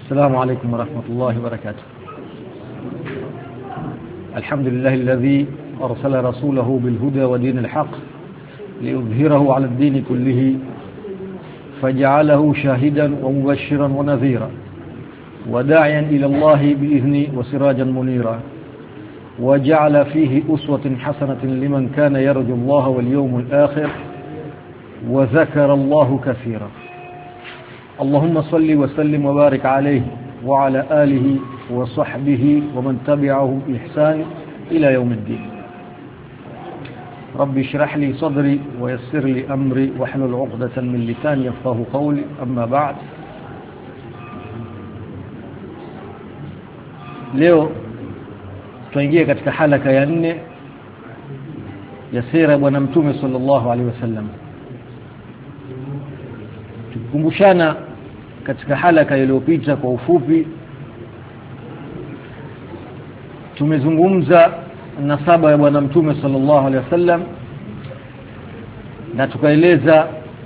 السلام عليكم ورحمة الله وبركاته. الحمد لله الذي أرسل رسوله بالهدى ودين الحق ليظهره على الدين كله فجعله شاهدا ومبشرا ونذيرا وداعيا إلى الله بإذنه وسراجا منيرا وجعل فيه أسوة حسنة لمن كان يرجو الله واليوم الآخر وذكر الله كثيرا. اللهم صل وسلم وبارك عليه وعلى آله وصحبه ومن تبعهم بإحسان إلى يوم الدين. رب اشرح لي صدري ويسر لي أمري واحلل عقدة من لساني يفقهوا قولي. أما بعد, leo tuingie katika halaka ya 4 ya sira ya bwana mtume sallallahu alaihi wasallam. Tukumbushana katika halaka iliyopita kwa ufupi tumezungumza nasaba ya bwana mtume sallallahu alaihi wasallam na tukaeleza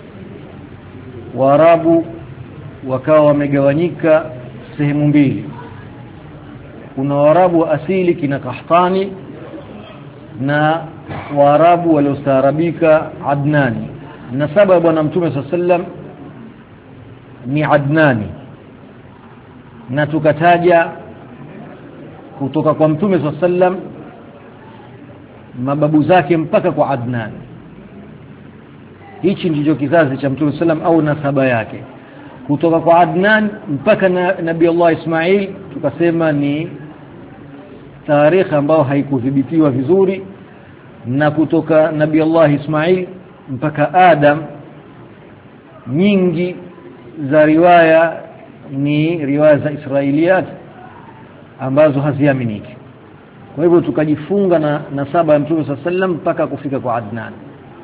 Waarabu wakawa wamegawanyika sehemu mbili. Kuna Waarabu wa asili kina Qahtani na Waarabu waliostaarabika Adnani. Nasaba ya bwana mtume sallallahu alaihi wasallam ni Adnani, na tukataja kutoka kwa mtume sallallahu alaihi wasallam mababu zake mpaka kwa Adnan. Hichi ndicho kizazi cha mtume sallallahu au nasaba yake. Kutoka kwa Adnan mpaka Nabii Allah Ismail tukasema ni tarehe ambayo haikudhibitiwa vizuri, na kutoka Nabii Allah Ismail mpaka Adam nyingi za riwaya ni riwaya za Israiliyat ambazo haziaminiki. Kwa hivyo tukajifunga na nasaba ya mtume sallallahu alaihi wasallam mpaka kufika kwa Adnan.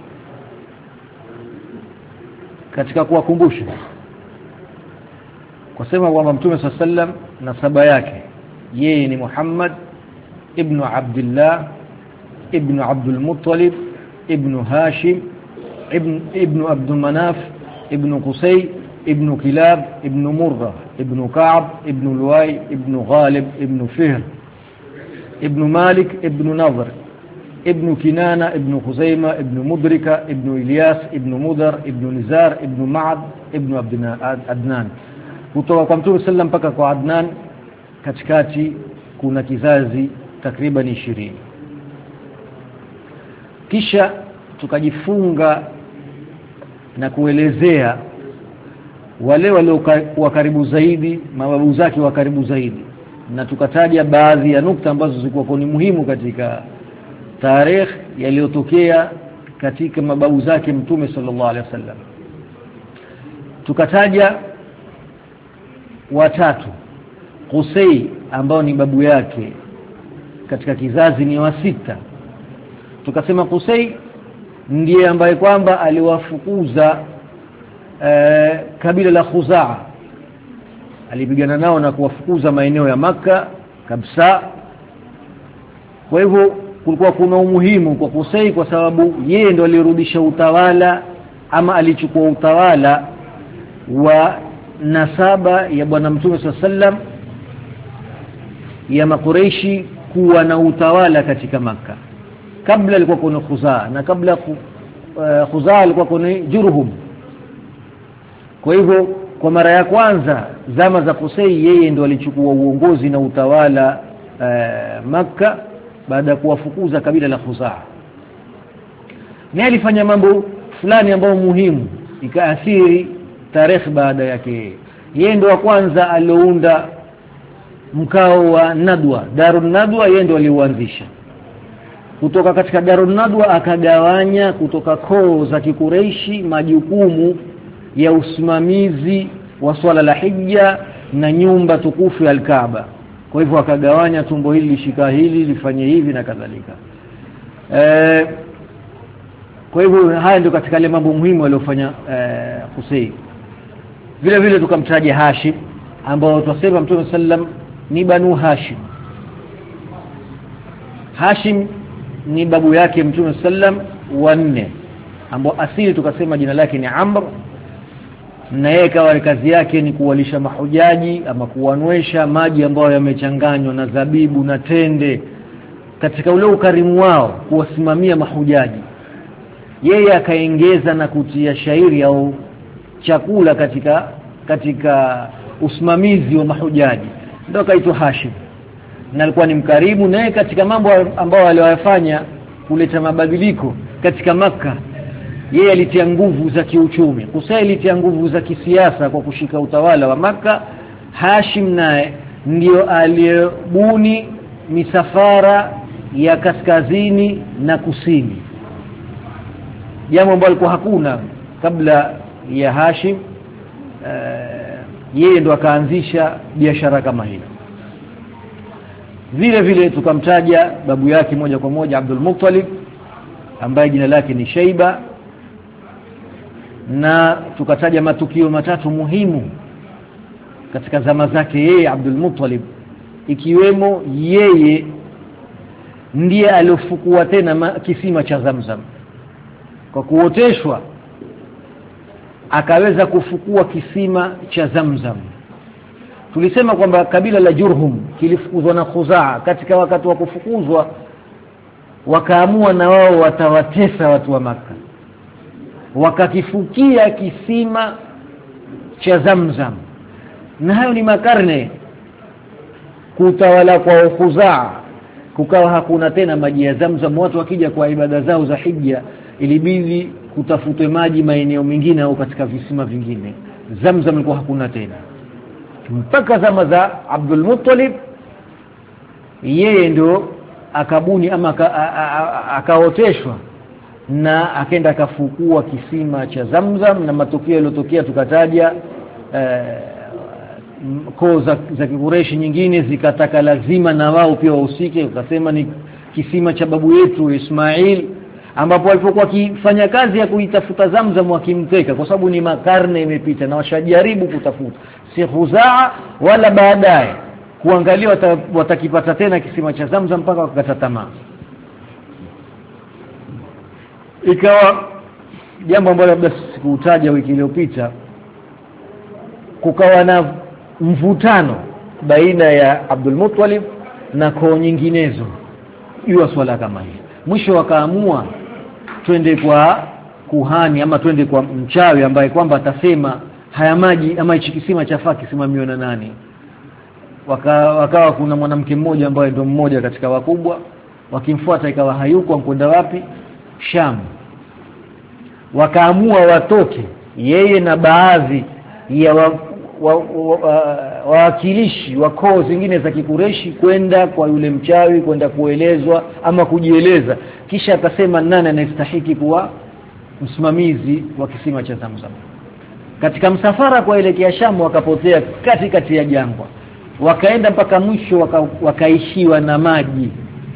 Katika kuwakumbusha kwa sema kwamba mtume sallallahu alaihi wasallam nasaba yake yeye ni Muhammad ibn Abdullah ibn Abdul Muttalib ibn Hashim ibn Abdul Manaf ibn Qusay ibn Kilab ibn Murrah ibn Ka'b ibn Luway ibn Ghalib ibn Fihr ibn Malik ibn Nadhr ibn Kinana ibn Khuzaimah ibn Mudrika ibn Ilyas ibn Mudar ibn Nizar ibn Ma'ad ibn Adnan. Kutoka kwa mtume sallam mpaka kwa Adnan katikati kuna kizazi takriban 20. Kisha tukajifunga na kuelezea wale waliokuwa karibu zaidi, mababu zake wa karibu zaidi, na tukataja baadhi ya nukta ambazo zilikuwa ni muhimu katika tarehe yaliyotokea katika mababu zake mtume sallallahu alaihi wasallam. Tukataja watatu. Qusay ambao ni babu yake katika kizazi ni wa 6. Tukasema Qusay ndiye ambaye kwamba aliwafukuza kabila la Khuzaa, alipigana nao na kuwafukuza maeneo ya Makka kabisa. Kwa hivyo kulikuwa kuna umuhimu kwa Qusay kwa sababu yeye ndo alirudisha utawala ama alichukua utawala wa nasaba ya bwana mtume sallallahu alaihi wasallam ya Makureishi kuwa na utawala katika Makka. Kabla alikuwa kuna Khuzaa, na kabla Khuzaa alikuwa kuna Jurhum. Kwa hivyo kwa mara ya kwanza zama za Qusay yeye ndo alichukua uongozi na utawala Makka baada ya kuwafukuza kabila la Khuzaa. Ni alifanya mambo fulani ambayo muhimu ikaathiri tarehe baada yake. Yeye ndo wa kwanza aliounda mkao wa Nadwa, Darun Nadwa, yeye ndo aliuanzisha. Kutoka katika Darun Nadwa akagawanya kutoka koo za Kikureishi majukumu ya usimamizi wa swala la hija na nyumba tukufu ya Al-Kaaba. Kwa hivyo akagawanya tumbo hili lishika hili lifanye hivi na kadhalika. Kwa hivyo haya ndio katika ile mambo muhimu aliyofanya Qusay. Vile vile tukamtaja Hashim ambao tunasema mtume sallam ni Banu Hashim. Hashim ni babu yake mtume sallam wa 4 ambao asili tukasema jina lake ni Amr. na yeye kawa kazi yake ni kuwalisha mahujaji ama kuwanywesha maji ambayo yamechanganywa na zabibu na tende. Katika ule ukarimu wao kuwasimamia mahujaji, yeye akaongeza na kutia shairi au chakula katika usimamizi wa mahujaji, ndio kaitwa Hashim. Na alikuwa ni mkarimu, naye katika mambo ambayo aliyofanya kuleta mabadiliko katika Makka, yeye alitia nguvu za kiuchumi. Qusay alitia nguvu za kisiasa kwa kushika utawala wa Makka. Hashim naye ndio aliyebuni misafara ya kaskazini na kusini, jambo ambalo kwa hakuna kabla ya Hashim. Yeye ndo akaanzisha biashara kama hiyo. Vile vile tukamtaja babu yake moja kwa moja, Abdul Muttalib, ambaye jina lake ni Shaiba, na tukataja matukio matatu muhimu katika zama zake yeye Abdul Muttalib, ikiwemo yeye ndiye aliyofukua tena kisima cha Zamzam. Kwa kuoteshwa akaweza kufukua kisima cha Zamzam. Tulisema kwamba kabila la Jurhum kilifukuzwa na Khuzaa. Katika wakati wa kufukuzwa wakaamua na wao watawatesa watu wa Makka, wakakifukia kisima cha Zamzam. Na hayo ni makarne kutawala kwa Khuzaa, kukawa hakuna tena maji ya Zamzam. Watu wakija kwa ibada zao za hija ilibidi kutafutwe maji maeneo mengine au katika visima vingine. Zamzam ilikuwa hakuna tena mpaka zama za Abdul Muttalib. Yeye ndio akabuni ama akaoteshwa na akaenda akafukua kisima cha Zamzam, na matokeo yaliyotokea tukataja. Koo za Quraysh nyingine zikataka lazima na wao pia wahusike, wakasema ni kisima cha babu yetu Ismail, ambapo walipokuwa wakifanya kazi ya kuitafuta Zamzam wakimteka, kwa sababu ni makarne imepita na washajaribu kutafuta, si Khuzaa wala baadaye kuangalia watakipata tena kisima cha Zamzam, mpaka wakakata tamaa. Ikawa jambo ambalo labda sikutaja wiki iliyopita, kukawa na mvutano baina ya Abdul Muttalib na koo nyinginezo juu ya swala kama hili. Mwisho wakaamua twende kwa kuhani ama twende kwa mchawi ambaye kwamba atasema haya maji ama hichi kisima chafaa kisimamiwe na nani. Wakawa kuna mwanamke mmoja ambaye ndo mmoja katika wakubwa, wakimfuata ikawa hayuko, kwenda wapi? Sham. Wakaamua watoke yeye na baadhi ya wawakilishi wa koo zingine za Kikureshi kwenda kwa yule mchawi, kwenda kuelezwa ama kujieleza, kisha atasema nani anastahili kuwa msimamizi wa kisima cha Zamzam. Katika msafara kuelekea Sham wakapotea katikati ya jangwa, wakaenda mpaka mwisho wakaishiwa na maji,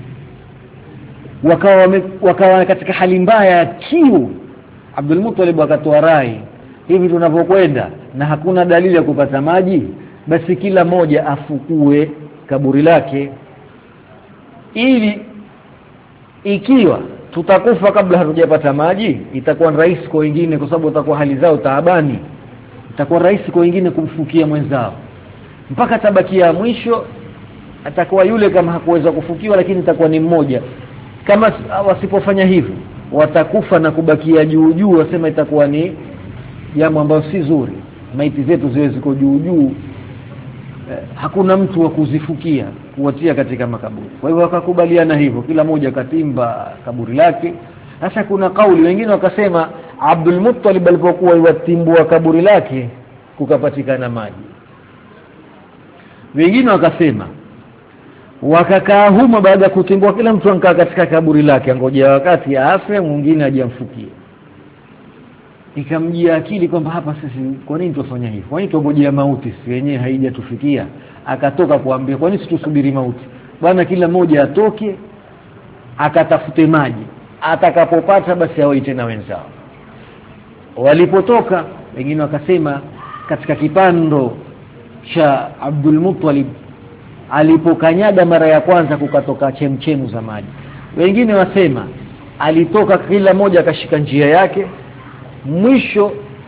wakawa katika hali mbaya ya kiu. Abdul Muttalib akatoa rai, hivi tunavyokwenda na hakuna dalili ya kupata maji, basi kila moja afukue kaburi lake, ili ikiwa tutakufa kabla hatujapata maji itakuwa rahisi kwa wengine, kwa sababu itakuwa hali zao taabani, itakuwa rahisi kwa wengine kumfukia mwenzao, mpaka tabakia mwisho atakuwa yule kama hakuweza kufukiwa, lakini itakuwa ni mmoja. Kama wasipofanya hivyo watakufa na kubakia juu juu, wasema itakuwa ni jambo ambalo si zuri, maiti zetu ziwe ziko juu juu, hakuna mtu wa kuzifukia kuwatia katika makaburi. Kwa hivyo wakakubaliana hivyo, kila mmoja katimba kaburi lake. Sasa kuna kauli wengine wakasema Abdul Muttalib alipokuwa yatimbua kaburi lake kukapatikana maji. Wengine wakasema wakakaa humo, baada ya kutimbua kila mtu ankaa katika kaburi lake, ngojea wakati afe mwingine ajamfukie. Ikamjia akili kwamba hapa sisi kwa nini tufanya hivi? Kwa nini tungojea mauti? Si wenyewe haijatufikia. Akatoka kuambia kwa nini tusubiri mauti? Bwana, kila mmoja atoke akatafute maji, atakapopata basi awaite na wenzao. Walipotoka wengine wakasema katika kipando cha Abdul Muttalib alipokanyaga mara ya kwanza kukatoka chemchemu za maji. Wengine wasema alitoka kila mmoja akashika njia yake, mwisho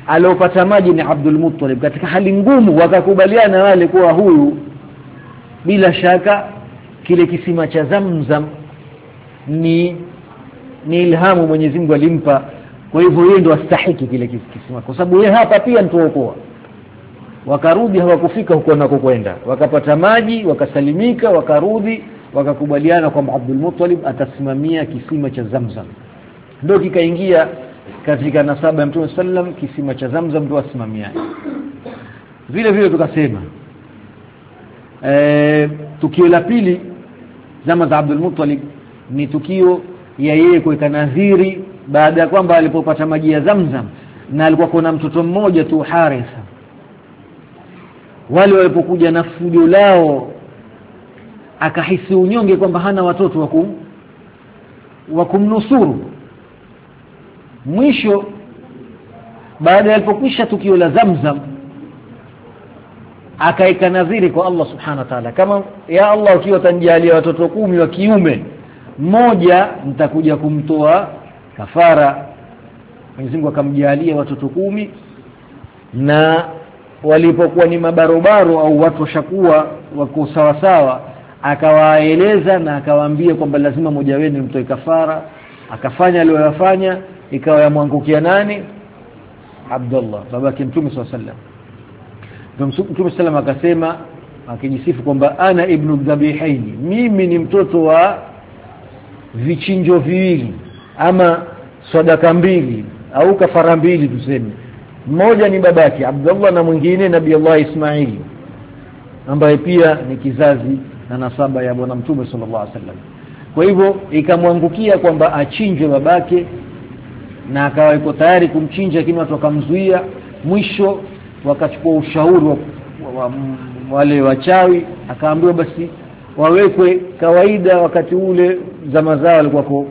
aliopata maji ni Abdul Muttalib. Katika hali ngumu wakakubaliana wale kuwa huyu bila shaka kile kisima cha Zamzam ni ilhamu Mwenyezi Mungu alimpa, kwa hivyo yeye ndo astahiki kile kisima, kwa sababu yeye hapa pia nitookoa. Wakarudi, hawakufika huko nakokwenda, wakapata maji, wakasalimika, wakarudi, wakakubaliana kwamba Abdul Muttalib atasimamia kisima cha Zamzam. Ndio kikaingia katika nasaba ya Mtume sallam, kisima cha Zamzam ndio asimamia. Vile vile tukasema tukio la pili zama za Abdul Muttalib ni tukio ya yeye kuweka nadhiri baada ya kwamba alipopata maji ya Zamzam, na alikuwa kuna mtoto mmoja tu Haritha. Wale walipokuja na fujo lao, akahisi unyonge kwamba hana watoto wa kumnusuru. Mwisho baada alipokwisha tukio la Zamzam, akaika nadhiri kwa Allah subhanahu wa ta'ala, kama ya Allah ukiwa utanijalia watoto 10 wa kiume, mmoja nitakuja kumtoa kafara. Mwenyezi Mungu akamjalia watoto 10, na walipokuwa ni mabarobaro au watu washakuwa wako sawa sawa, akawaeleza na akawaambia kwamba lazima mmoja wenu mtoe kafara. Akafanya aliyofanya, ikawa yamwangukia nani? Abdullah, babake Mtume sallallahu alaihi wasallam. Mtume sallam akasema, akijisifu kwamba ana ibnu dhabihaini, mimi ni mtoto wa vichinjo viwili ama sadaka mbili au kafara mbili tuseme. Mmoja ni babake Abdullah na mwingine Nabii Allah Ismail, ambaye pia ni kizazi na nasaba ya bwana Mtume sallallahu alaihi wasallam. Kwa hivyo ikamwangukia kwamba achinjwe babake, na akawa yuko tayari kumchinja, lakini watu wakamzuia. Mwisho wakachukua ushauri wa wale wachawi, akaambiwa basi wawekwe kawaida. Wakati ule zama zao walikuwa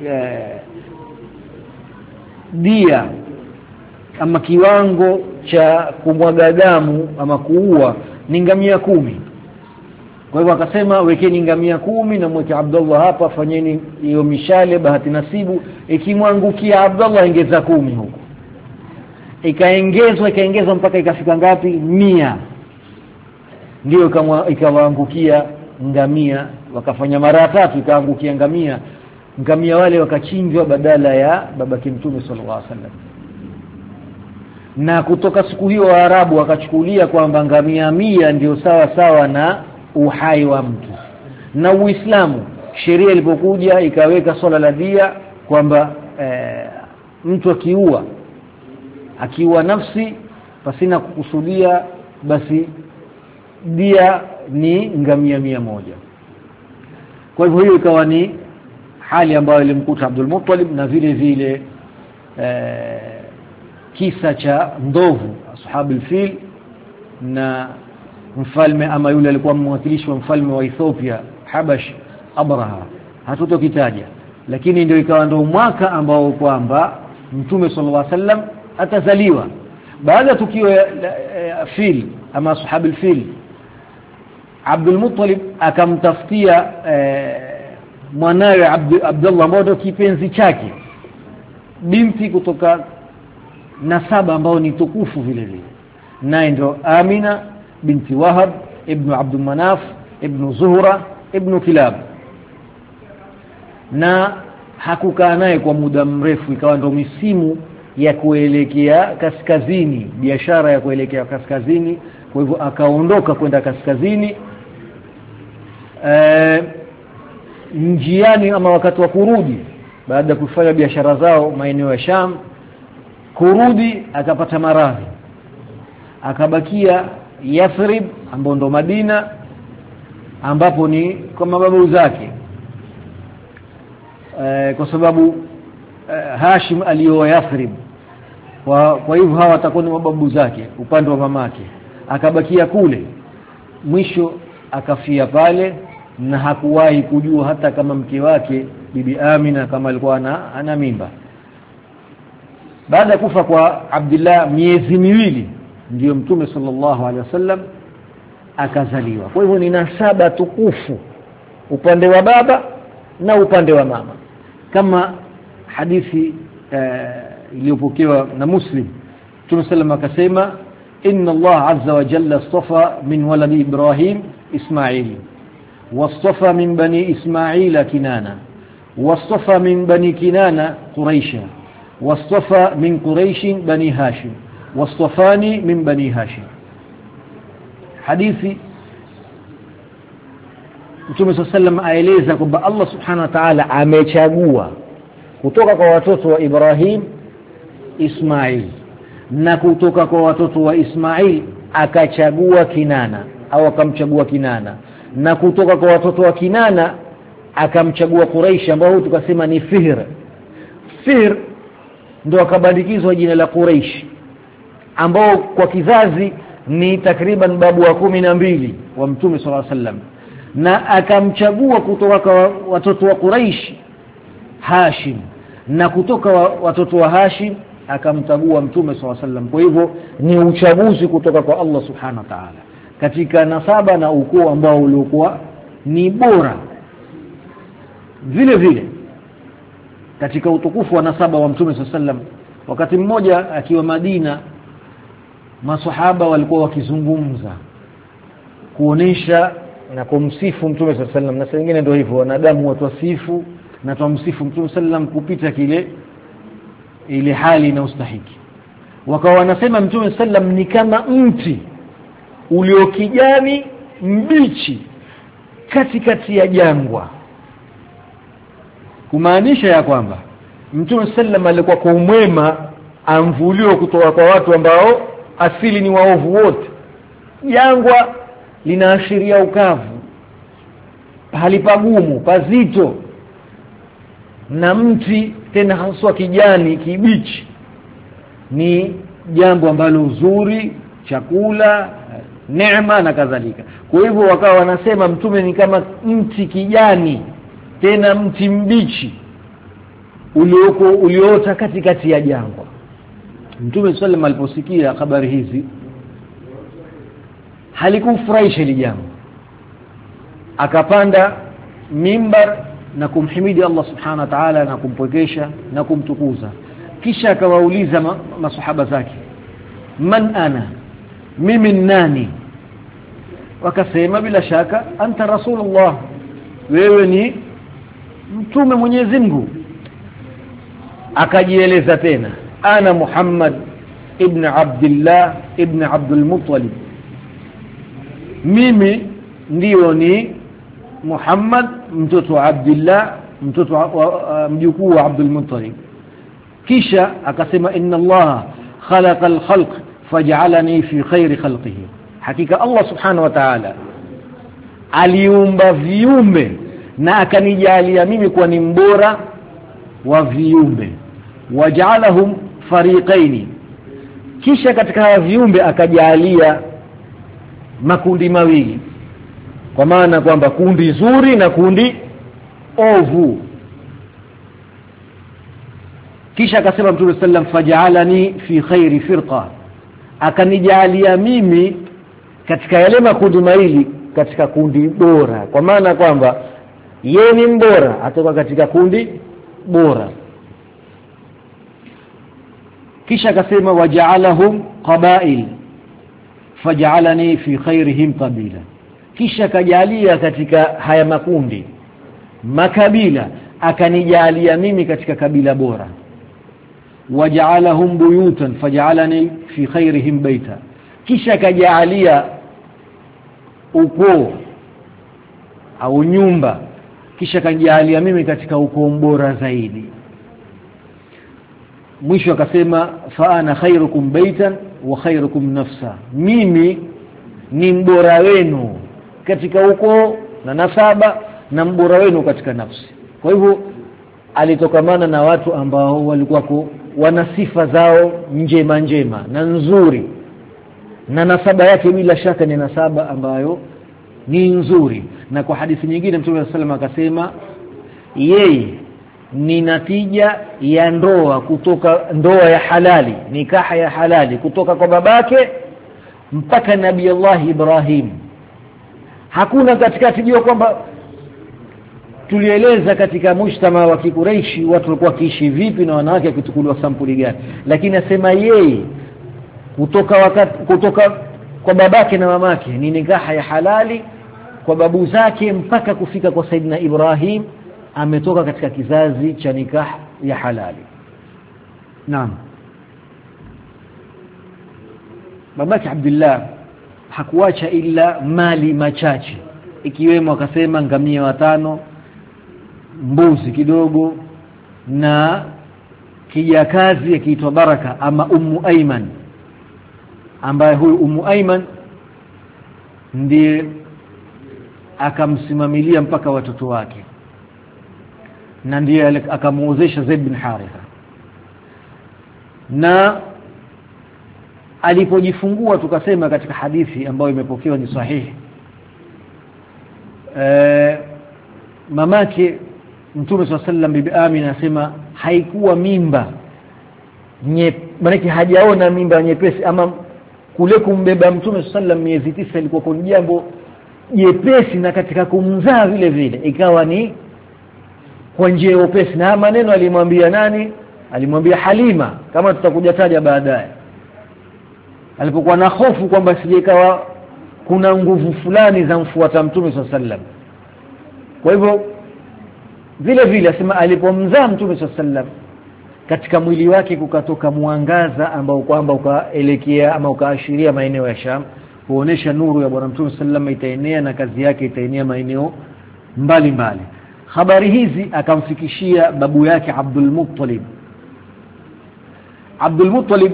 dia ama kiwango cha kumwaga damu ama kuua ni ngamia 10. Kwa hivyo akasema wekeni ngamia 10 na mweke Abdullah hapa, fanyeni hiyo mishale bahati nasibu, ikimwangukia Abdullah ingeza 10 huko. Ikaongezwa mpaka ikafika ngapi? 100. Ndio ikawaangukia ngamia, wakafanya mara 3 ikaangukia ngamia wale wakachinjwa badala ya babake Mtume sallallahu alaihi wasallam. Na kutoka siku hiyo Waarabu wakachukulia kwamba ngamia 100 ndio sawa sawa na uhai wa mtu. Na Uislamu sheria ilipokuja ikaweka swala la dia kwamba mtu akiua nafsi pasina kukusudia, basi dia ni ngamia 100. Kwa hivyo hiyo ikawa ni hali ambayo ilimkuta Abdul Muttalib. Na vile vile kisa cha ndovu ashabul fil na mfalme ama yule alikuwa mwakilishi wa mfalme wa Ethiopia Habash, Abraha, hatutokitaja, lakini ndio ikawa ndio mwaka ambao kwamba Mtume sallallahu alaihi wasallam atazaliwa. Baada tukio fil ama ashabul fil, Abdul Muttalib akamtafutia mwanawe Abdullah, ambaye kipenzi chake, binti kutoka nasaba ambao ni tukufu vile vile, naye ndo Amina binti Wahab ibn Abdul Manaf ibn Zuhra ibn Kilab. Na hakukaa naye kwa muda mrefu, ikawa ndo misimu ya kuelekea kaskazini, biashara ya kuelekea kaskazini. Kwa hivyo akaondoka kwenda kaskazini. Njiani ama wakati wa kurudi, baada ya kufanya biashara zao maeneo ya Sham, kurudi akapata maradhi, akabakia Yathrib ambapo ndo Madina, ambapo ni kwa mababu zake, kwa sababu Hashim alioa Yathrib. Kwa hivyo hawa watakuwa ni mababu zake upande wa mamake. Akabakia kule, mwisho akafia pale, na hakuwahi kujua hata kama mke wake bibi Amina kama alikuwa ana mimba. Baada ya kufa kwa Abdullah miezi 2 ndio Mtume sallallahu alaihi wasallam akazaliwa. Kwa hivyo ni nasaba tukufu upande wa baba na upande wa mama, kama hadithi iliyopokewa na Muslim Mtume sallam akasema inna Allah azza wa jalla istafa min waladi Ibrahim Ismail wastafa min bani Ismail Kinana wastafa min bani Kinana Quraisha wastafa min Quraish bani Hashim wastafani min bani Hashim. Hadithi Mtume sallam aeleza kwamba Allah subhanahu wa ta'ala amechagua kutoka kwa watoto wa Ibrahim Ismail, na kutoka kwa watoto wa Ismail akachagua Kinana au akamchagua Kinana, na kutoka kwa watoto wa Kinana akamchagua Quraish ambao tukasema ni Fihr. Fihr ndio akabandikizwa jina la Quraish, ambao kwa kizazi ni takriban babu wa 12 wa Mtume sallallahu alaihi wasallam, na akamchagua kutoka kwa watoto wa Quraish Hashim, na kutoka watoto wa Hashim akamchagua Mtume sallallahu alaihi wasallam. Kwa hivyo ni uchaguzi kutoka kwa Allah subhanahu wa ta'ala katika nasaba na ukoo ambao uliokuwa ni bora. Vile vile katika utukufu wa nasaba wa Mtume sallallahu alaihi wasallam, wakati mmoja akiwa Madina, maswahaba walikuwa wakizungumza kuonesha na kumsifu Mtume sallallahu alaihi wasallam, na saa nyingine ndio hivyo wanadamu watwasifu na tumsifu Mtume sallam kupita kile ile hali na ustahiki. Wakawa wanasema Mtume sallam ni kama mti uliokijani mbichi katikati ya jangwa, kumaanisha ya kwamba Mtume sallam alikuwa kwa umwema amvulio kutoka kwa watu ambao asili ni waovu wote. Jangwa linaashiria ukavu, pahali pagumu pazito, na mti tena haswa kijani kibichi ni jambo ambalo uzuri, chakula, neema na kadhalika. Kwa hivyo wakawa wanasema Mtume ni kama mti kijani tena mti mbichi uliota katikati ya jangwa. Mtume sallam aliposikia habari hizi halikufurahisha ile jambo, akapanda mimbar na kumhimidi Allah subhanahu wa ta'ala na kumpokesha na kumtukuza. Kisha akawauliza masahaba zake, man ana, mimi nani? Wakasema bila shaka anta rasulullah, wewe ni mtume Mwenyezi Mungu. Akajieleza tena, ana Muhammad ibn Abdullah ibn Abdul Muttalib, mimi ndio ni Muhammad mtoto wa Abdullah mtoto wa mjukuu wa Abdul Muttalib. Kisha akasema inna Allah khalaqa al-khalq faj'alani fi khairi khalqihi, hakika Allah subhanahu wa ta'ala aliumba viumbe na akanijalia mimi kuwa ni mbora wa viumbe. Waj'alahum fariqaini, kisha katika viumbe akajalia makundi mawili, kwa maana kwamba kundi zuri na kundi ovu. Kisha akasema Mtume sallam faj'alani fi khairi firqa, akanijalia mimi katika yale makundi mawili katika kundi bora, kwa maana kwamba yeye ni mbora atoka katika kundi bora. Kisha akasema waja'alahum qabail faj'alani fi khairihim qabila, kisha kajalia katika haya makundi makabila akanijalia mimi katika kabila bora. Waja'alahum buyutan faj'alani fi khairihim baita, kisha kajalia ukoo au nyumba, kisha kajalia mimi katika ukoo bora zaidi. Mwisho akasema fa ana khairukum baitan wa khairukum nafsa, mimi ni mbora wenu katika ukoo na nasaba na mbora wenu katika nafsi. Kwa hivyo alitokamana na watu ambao walikuwa wana sifa zao njema njema na nzuri, na nasaba yake bila shaka ni nasaba ambayo ni nzuri. Na kwa hadithi nyingine Mtume sallallahu alaihi wasallam akasema yeye ni natija ya ndoa, kutoka ndoa ya halali, nikaha ya halali kutoka kwa babake mpaka Nabii Allah Ibrahim. Hakuna katikati, jua kwamba tulieleza katika mujtama wa Kikureishi watu walikuwa kiishi vipi na wanawake kuchukuliwa sampuli gani, lakini nasema yeye kutoka kwa babake na mamake ni nikaha ya halali, kwa babu zake mpaka kufika kwa Saidina Ibrahim ametoka katika kizazi cha nikah ya halali. Naam. Babake Abdullah hakuacha ila mali machache, ikiwemo akasema ngamia 5, mbuzi kidogo na kijakazi akiitwa Baraka ama Ummu Ayman, ambaye huyu Ummu Ayman ndiye akamsimamilia mpaka watoto wake na ndiye akamuozesha Zaid bin Haritha. Na alipojifungua tukasema katika hadithi ambayo imepokewa ni sahihi, mamake Mtume SAW bibi Amina anasema haikuwa mimba maana hajaona mimba nyepesi, ama kule kumbeba Mtume SAW miezi 9 ilikuwa ni jambo jepesi, na katika kumzaa vile vile ikawa ni kwa njia nyepesi. Na maneno alimwambia nani? Alimwambia Halima, kama tutakuja taja baadaye, alipokuwa na hofu kwamba sijekawa kuna nguvu fulani za mfuata Mtume SAW. Kwa hivyo vile vile asema alipomzaa Mtume SAW katika mwili wake kukatoka mwangaza ambao kwamba ukaelekea ama ukaashiria maeneo ya Sham, kuonesha nuru ya Bwana Mtume SAW itaenea na kazi yake itaenea maeneo mbalimbali. Habari hizi akamfikishia babu yake Abdul Muttalib. Abdul Muttalib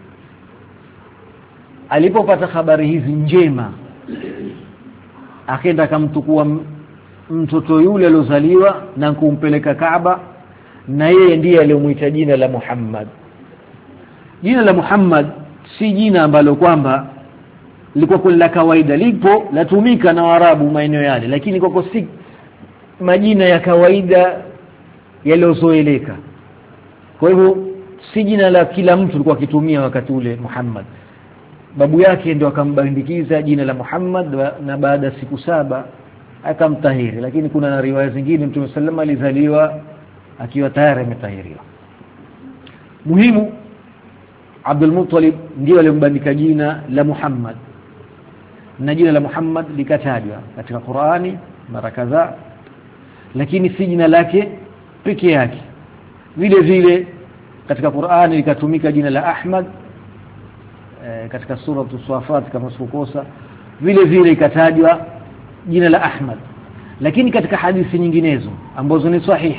alipopata habari hizi njema, akaenda akamtukua mtoto yule aliozaliwa na kumpeleka Kaaba, na yeye ndiye aliyomuita jina la Muhammad. Jina la Muhammad si jina ambalo kwamba liko kwa kawaida, lipo latumika na Waarabu maeneo yale, lakini kwa si majina ya kawaida yaliyozoeleka. Kwa hivyo si jina la kila mtu alikuwa akitumia wakati ule Muhammad. Babu yake ndio akambandikiza jina la Muhammad, na baada siku 7 akamtahiri. Lakini kuna na riwaya zingine Mtume sallallahu alayhi wasallam alizaliwa akiwa tayari ametahiriwa. Muhimu, Abdul Muttalib ndiye alimbandika jina la Muhammad, na jina la Muhammad likatajwa katika Qur'ani mara kadhaa, lakini si jina lake pekee yake. Vile vile katika Qur'ani likatumika jina la Ahmad katika sura As-Safat kama sikukosa, vile vile ikatajwa jina la Ahmad. Lakini katika hadithi nyinginezo ambazo ni sahihi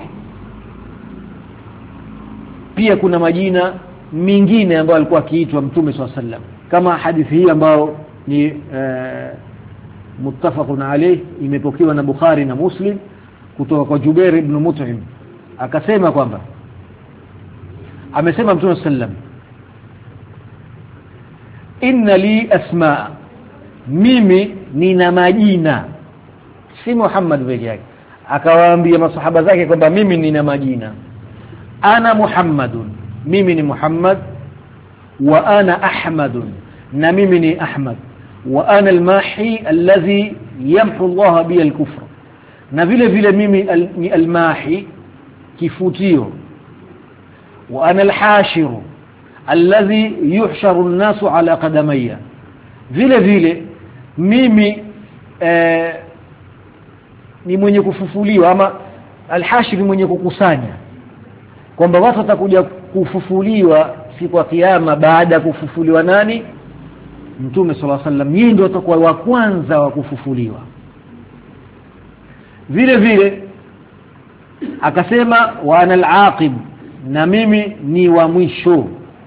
pia kuna majina mengine ambayo alikuwa akiitwa Mtume SAW, kama hadithi hii ambayo ni muttafaqun alayh, imepokewa na Bukhari na Muslim kutoka kwa Jubair ibn Mut'im. Akasema kwamba amesema Mtume SAW, inna li asma, mimi nina majina, si Muhammad pekee yake. Akawaambia masahaba zake kwamba mimi nina majina, ana Muhammadun, mimi ni Muhammad, wa ana Ahmadun, na mimi ni Ahmad, wa ana al-mahi alladhi yamhu Allah bi al-kufr, na vile vile mimi ni al-mahi, kifutio, wa ana al-hashir alladhi yuhsharu an-nasu ala qadamayya, vile vile mimi ni mwenye kufufuliwa, ama al-hashir mwenye kukusanya, kwamba watu watakuja kufufuliwa siku ya kiyama baada ya kufufuliwa nani? Mtume sallallahu alaihi wasallam. Yeye ndio atakuwa wa kwanza wa kufufuliwa. Vile vile akasema wa ana al-aqib, na mimi ni wa mwisho,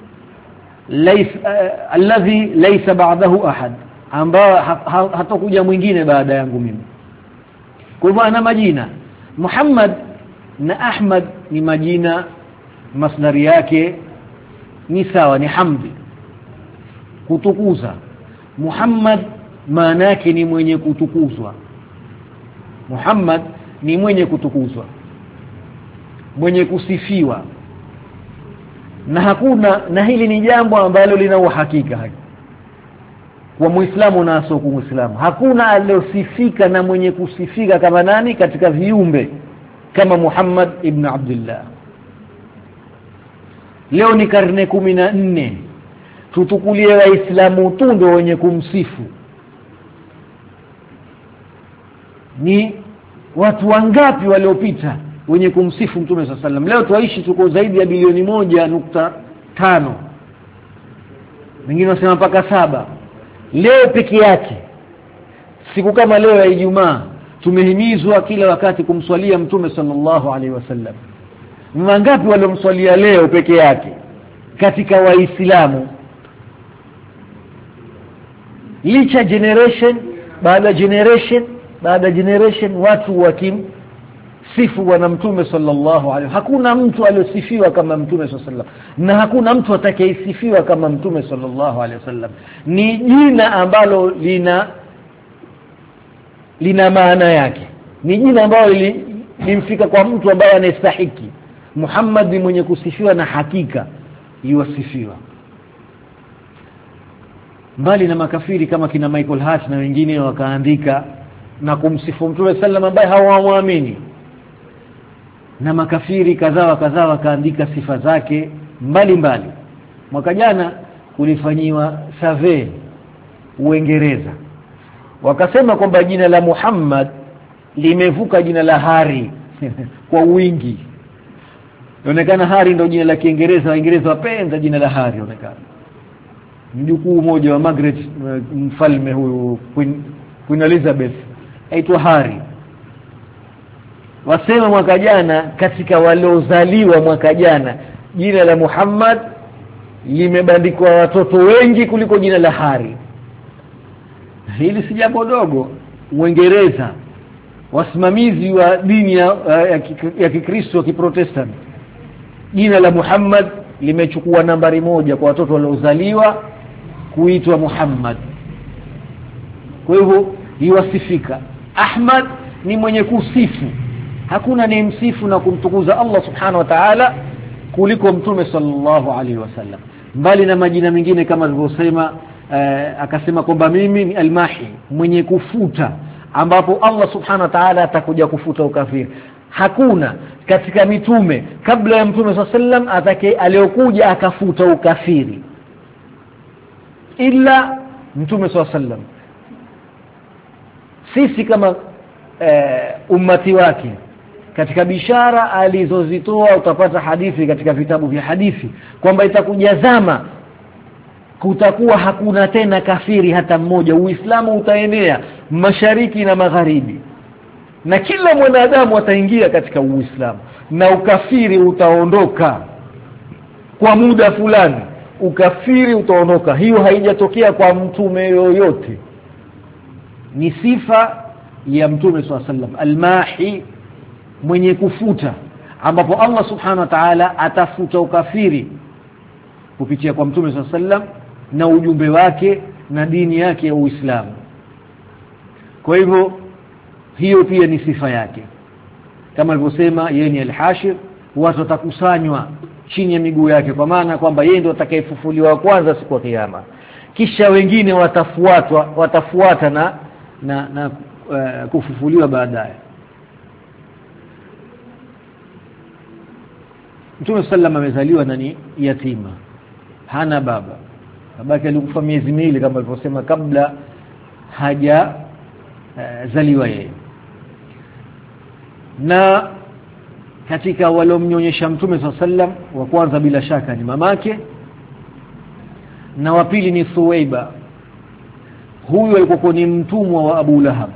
alladhi laysa ba'dahu ahad, ambao hatakuja mwingine baada yangu mimi. Kwa hivyo ana majina Muhammad na Ahmad ni majina, masdari yake ni sawa, ni hamdi, kutukuza. Muhammad maana yake ni mwenye kutukuzwa. Muhammad ni mwenye kutukuzwa, mwenye kusifiwa, na hakuna, na hili ni jambo ambalo lina uhakika kwa Muislamu na sio kwa Muislamu. Hakuna aliyosifika na mwenye kusifika kama nani katika viumbe kama Muhammad ibn Abdullah. Leo ni karne 14, tutukulie waislamu tu ndio wenye kumsifu. Ni watu wangapi waliopita wenye kumsifu Mtume sallallahu alaihi wasallam? Leo tuishi tuko zaidi ya bilioni 1.5, wengine wasema mpaka 7. Leo peke yake, siku kama leo ya Ijumaa, tumehimizwa kila wakati kumswalia Mtume sallallahu alaihi wasallam. Wangapi waliomswalia leo peke yake katika waislamu? Licha generation baada generation watu wakimsifu bwana Mtume sallallahu alaihi. Hakuna mtu aliyosifiwa kama Mtume sallallahu alaihi wasallam, na hakuna mtu atakayesifiwa kama Mtume sallallahu alaihi wasallam. Ni jina ambalo lina maana yake, ni jina ambalo limfika kwa mtu ambaye anastahiki. Muhammad ni mwenye kusifiwa na hakika yuwasifiwa. Mbali na makafiri kama kina Michael Hart na wengine wakaandika na kumsifu Mtume sallam ambaye hawamwamini, na makafiri kadhaa wakaandika sifa zake mbalimbali. Mwaka jana kulifanyiwa survey Uingereza, wakasema kwamba jina la Muhammad limevuka jina la Hari kwa wingi. Inaonekana Hari ndio jina la Kiingereza, Waingereza wapenda jina la Hari. Inaonekana mjukuu mmoja wa Margaret, mfalme huyu Queen Elizabeth, aitwa Hari. Wasema mwaka jana katika waliozaliwa mwaka jana jina la Muhammad limebandikwa watoto wengi kuliko jina la Hari. Hili si jambo dogo. Uingereza, wasimamizi wa dini ya Kikristo ya Kiprotestant, jina la Muhammad limechukua nambari 1 kwa watoto waliozaliwa kuitwa Muhammad. Kwa hivyo yuwasifika. Ahmad ni mwenye kusifu. Hakuna ni msifu na kumtukuza Allah subhanahu wa ta'ala kuliko Mtume sallallahu alaihi wasallam. Mbali na majina mengine kama alivyosema, akasema kwamba mimi ni al-Mahi, mwenye kufuta, ambapo Allah subhanahu wa ta'ala atakuja kufuta ukafiri. Hakuna katika mitume kabla ya Mtume sallam aliyokuja akafuta ukafiri ila Mtume sallam. Sisi kama ummati wake, katika bishara alizozitoa utapata hadithi katika vitabu vya hadithi kwamba itakuja zama kutakuwa hakuna tena kafiri hata mmoja. Uislamu utaenea mashariki na magharibi, na kila mwanadamu ataingia katika Uislamu, na ukafiri utaondoka kwa muda fulani. Ukafiri utaondoka. Hiyo haijatokea kwa mtume yoyote. Ni sifa ya Mtume sallam, al-Mahi, mwenye kufuta, ambapo Allah subhanahu wa ta'ala atafuta ukafiri kupitia kwa Mtume sallam na ujumbe wake na dini yake ya Uislamu. Kwa hivyo hiyo pia ni sifa yake. Kama alivyosema yeye ni al-Hashir, watu watakusanywa chini ya miguu yake, kwa maana kwamba yeye ndiye atakayefufuliwa kwanza siku ya kiyama, kisha wengine watafuata na kufufuliwa baadaye. Mtume sallam amezaliwa ni yatima, hana baba. Babake alikufa miezi miwili kama alivyosema kabla haja zaliwa yeye. Na katika waliomnyonyesha Mtume sallam, wa kwanza bila shaka ni mamake, na wa pili ni Thuwaiba. Huyu alikuwa ni mtumwa wa Abu Lahab.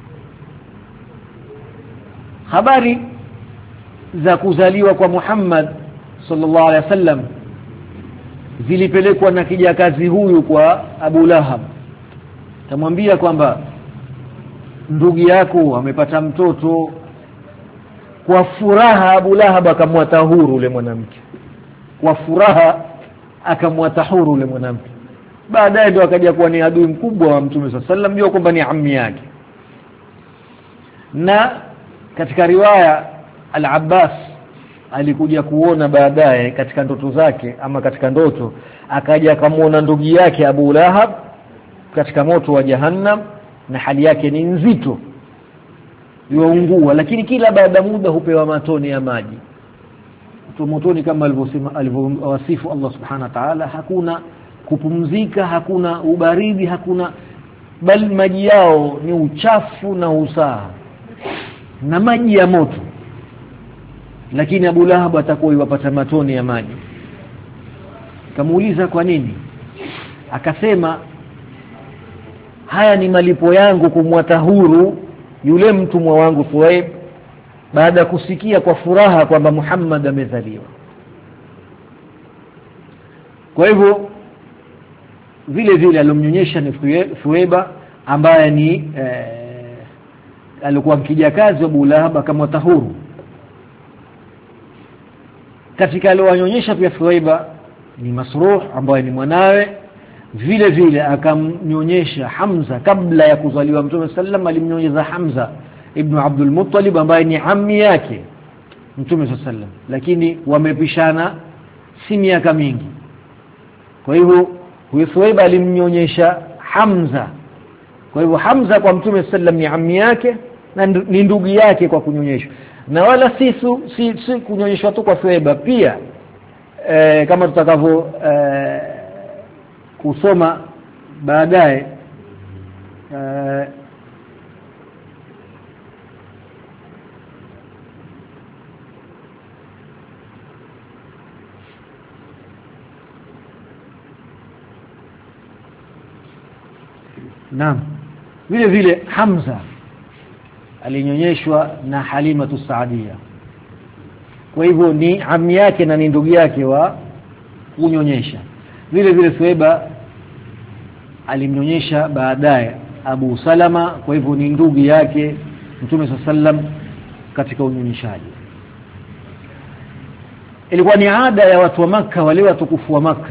Habari za kuzaliwa kwa Muhammad sallallahu alaihi wasallam zilipelekwa na kijakazi huyu kwa Abu Lahab. Kamwambia kwamba ndugu yako amepata mtoto. Kwa furaha Abu Lahab akamwata huru yule mwanamke. Kwa furaha akamwata huru yule mwanamke. Baadaye ndio akaja kuwa ni adui mkubwa wa Mtume sallallahu alaihi wasallam, kwamba ni ammi yake. Na katika riwaya Al-Abbas alikuja kuona baadaye katika ndoto zake, ama katika ndoto akaja akamuona ndugu yake Abu Lahab katika moto wa Jahannam, na hali yake ni nzito, yuungua, lakini kila baada muda hupewa matone ya maji motoni, kama alivyosema alivyowasifu Allah subhanahu wa ta'ala. Hakuna kupumzika, hakuna ubaridi, hakuna, bali maji yao ni uchafu na usaha na maji ya moto. Lakini Abu Lahab atakuwa yupata matone ya maji. Kamuuliza kwa nini? Akasema haya ni malipo yangu kumwata huru yule mtumwa wangu Thuwaib, baada ya kusikia kwa furaha kwamba Muhammad amezaliwa. Kwa hivyo vile vile alomnyonyesha ni Thuwaiba, ambaye ni alikuwa mkijakazi wa Abu Lahab kama tahuru. Katika aliowanyonyesha pia Thuwaiba ni Masruh ambaye ni mwanawe. Vile vile akamnyonyesha Hamza kabla ya kuzaliwa Mtume sallam. Alimnyonyesha Hamza ibn Abdul Muttalib ambaye ni ammi yake Mtume sallam, lakini wamepishana si miaka mingi. Kwa hivyo huyo Thuwaiba alimnyonyesha Hamza. Kwa hivyo Hamza kwa Mtume sallam ni ammi yake na ni ndugu yake kwa kunyonyeshwa. Na wala si kunyonyeshwa tu kwa Thuwaiba pia, kama tutakavyo kusoma baadaye, naam, vile vile Hamza alinyonyeshwa na Halimatu Saadia. Kwa hivyo ni ammi yake na ni ndugu yake wa kunyonyesha. Vile vile Thuwaiba alimnyonyesha baadaye Abu Salama, kwa hivyo ni ndugu yake Mtume sallam katika unyonyeshaji. Ilikuwa ni ada ya watu wa Makka, wale watukufu wa Makka,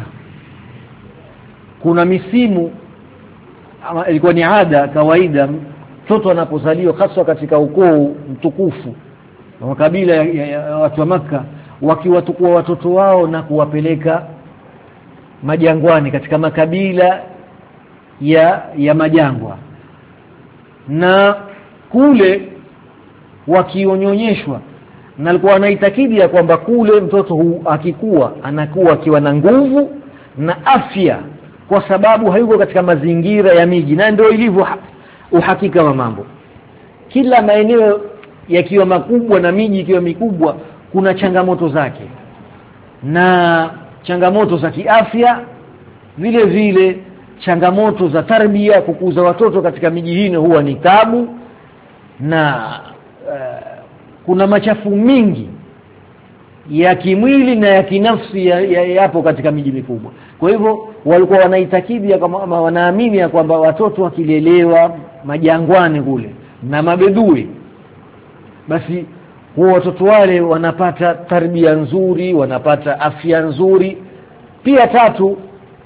kuna misimu ama ilikuwa ni ada kawaida mtoto anapozaliwa, hasa katika ukoo mtukufu wa makabila ya watu wa Makka, wakiwatukua watoto wao na kuwapeleka majangwani katika makabila ya majangwa, na kule wakionyonyeshwa, na alikuwa anaitakidi ya kwamba kule mtoto akikua anakuwa akiwa na nguvu na afya, kwa sababu hayuko katika mazingira ya miji. Na ndio ilivyo uhakika wa mambo. Kila maeneo yakiwa makubwa na miji ikiwa mikubwa, kuna changamoto zake, na changamoto za kiafya, vile vile changamoto za tarbia. Kukuza watoto katika miji hii huwa ni tabu, na kuna machafu mingi ya kimwili na ya kinafsi yapo katika miji mikubwa. Kwa hivyo walikuwa wanaitakidi kama wanaamini ya kwamba watoto wakilelewa majangwani kule na mabedui, basi huwa watoto wale wanapata tarbia nzuri, wanapata afya nzuri. Pia tatu,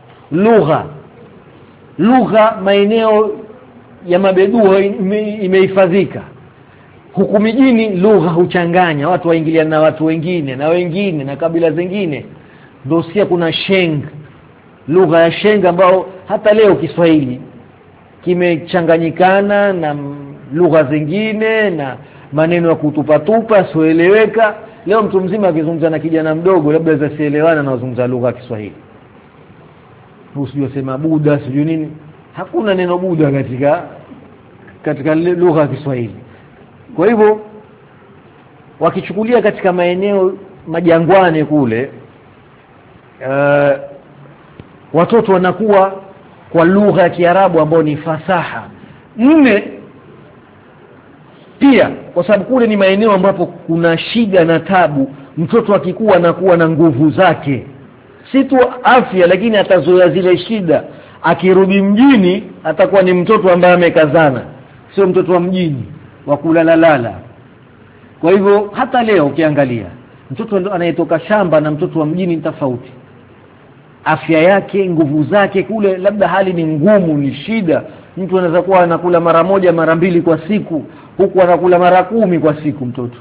lugha maeneo ya mabedui imehifadhika. Huku mijini lugha huchanganya, watu waingiliana na watu wengine na kabila zingine. Ndio sia kuna Sheng, lugha ya Sheng ambao hata leo Kiswahili kimechanganyikana na lugha zingine na maneno ya kutupatupa sioeleweka. Leo mtu mzima akizungumza na kijana mdogo labda zasielewana na wazungumza lugha ya Kiswahili. Usijue sema Buddha sijui nini, hakuna neno Buddha katika lugha ya Kiswahili. Kwa hivyo wakichukulia katika maeneo majangwani kule, watoto wanakuwa kwa lugha ya Kiarabu ambayo ni fasaha. Pia kwa sababu kule ni maeneo ambapo kuna shida na tabu, mtoto akikua anakuwa na nguvu zake, si tu afya, lakini atazoea zile shida. Akirudi mjini atakuwa ni mtoto ambaye amekazana, sio mtoto wa mjini wa kulalalala. Kwa hivyo hata leo ukiangalia mtoto anayetoka shamba na mtoto wa mjini ni tofauti. Afya yake, nguvu zake kule, labda hali ni ngumu, ni shida. Mtu anaweza kuwa anakula mara moja mara mbili kwa siku, huku anakula mara 10 kwa siku mtoto.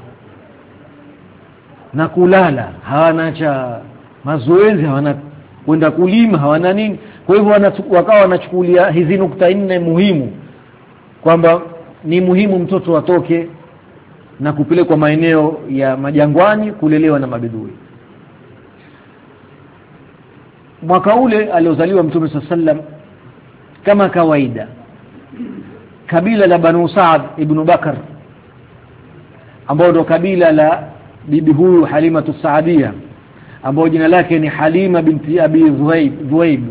Na kulala, hawana cha mazoezi, hawana kwenda kulima, hawana nini. Kwa hivyo wakawa wanachukulia hizi nukta 4 muhimu, kwamba ni muhimu mtoto atoke na kupelekwa maeneo ya majangwani kulelewa na mabedui. mwaka ule aliozaliwa Mtume sallam, kama kawaida kabila la Banu Saad ibn Bakar, ambao ndo kabila la bibi huyu Halima Saadia, ambao jina lake ni Halima binti Abi Dhuaib.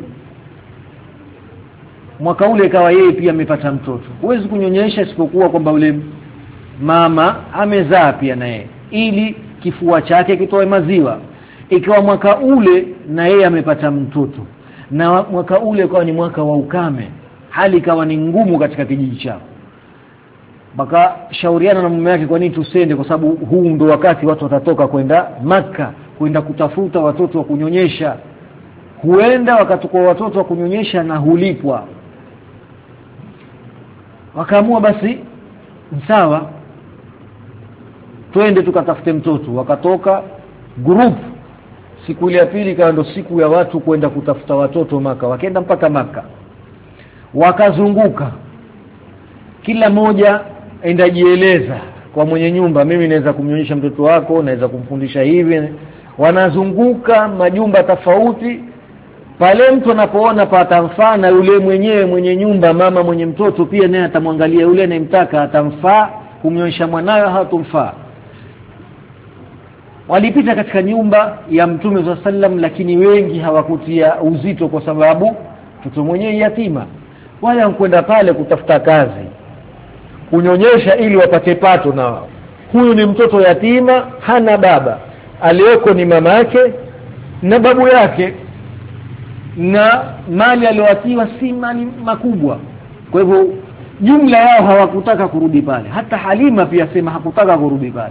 Mwaka ule ikawa yeye pia amepata mtoto. Huwezi kunyonyesha isipokuwa kwamba ule mama amezaa pia naye, ili kifua chake kitoe maziwa. Ikawa mwaka ule na yeye amepata mtoto, na mwaka ule kwa ni mwaka wa ukame, hali ikawa ni ngumu katika kijiji chao. Baka shauriana na mume wake, kwa nini tusende, kwa sababu huu ndo wakati watu watatoka kwenda Makka kwenda kutafuta watoto wa kunyonyesha, huenda wakachukua watoto wa kunyonyesha na hulipwa. Wakaamua basi sawa, twende tukatafute mtoto. Wakatoka group. Siku ile ya pili kawa ndo siku ya watu kwenda kutafuta watoto Maka. Wakaenda mpaka Maka, wakazunguka, kila moja enda jieleza kwa mwenye nyumba, mimi naweza kumnyonyesha mtoto wako, naweza kumfundisha hivi. Wanazunguka majumba tofauti. Pale mtu anapoona patamfaa, na yule mwenyewe mwenye nyumba, mama mwenye mtoto pia naye atamwangalia yule anayemtaka atamfaa kumnyonyesha mwanawe, hatumfaa. Walipita katika nyumba ya Mtume sallam, lakini wengi hawakutia uzito kwa sababu mtoto mwenyewe yatima. Wale wanakwenda pale kutafuta kazi, kunyonyesha ili wapate pato na wao. Huyu ni mtoto yatima, hana baba, aliyoko ni mama yake na babu yake, na mali aliyoatiwa si mali makubwa. Kwa hivyo jumla yao hawakutaka kurudi pale. Hata Halima pia sema hakutaka kurudi pale.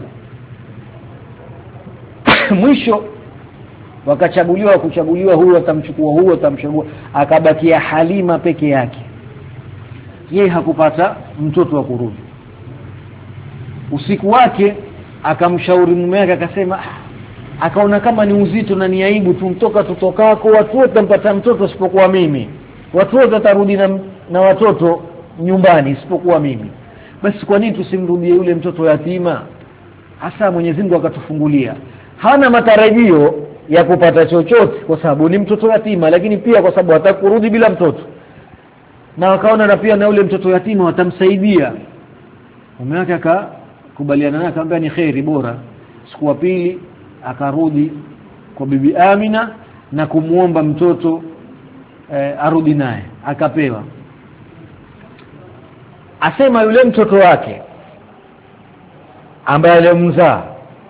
Mwisho kuchaguliwa huyo atamchukua, huyo atamchagua, akabakia Halima peke yake. Yeye hakupata mtoto wa kurudi. Usiku wake akamshauri mume wake, akasema, akaona kama ni uzito na ni aibu, tumtoka tutokako, watu wote mpata mtoto isipokuwa mimi, watu wote watarudi na watoto nyumbani isipokuwa mimi. Basi kwa nini tusimrudie yule mtoto yatima? Hasa Mwenyezi Mungu akatufungulia, hana matarajio ya kupata chochote kwa sababu ni mtoto yatima, lakini pia kwa sababu hatakurudi bila mtoto. Na wakaona na pia na yule mtoto yatima watamsaidia. Mume wake akakubaliana naye, akamwambia ni khairi, bora. Siku ya pili akarudi kwa bibi Amina na kumuomba mtoto arudi naye, akapewa. Asema yule mtoto wake ambaye alimzaa,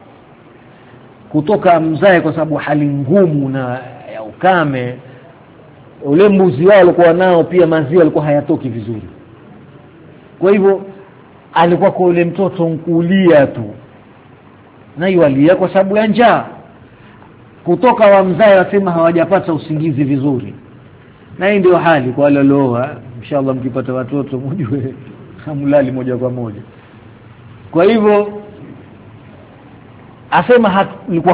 kutoka mzae kwa sababu hali ngumu na ya ukame, ule mbuzi wao alikuwa nao pia maziwa alikuwa hayatoki vizuri. Kwa hivyo alikuwa kwa ule mtoto nkulia tu, na yualia kwa sababu ya njaa. Kutoka wa mzae wasema hawajapata usingizi vizuri. Na hii ndio hali kwa wale walioa. Inshallah mkipata watoto mjue hamlali moja kwa moja. Kwa hivyo asema ilikuwa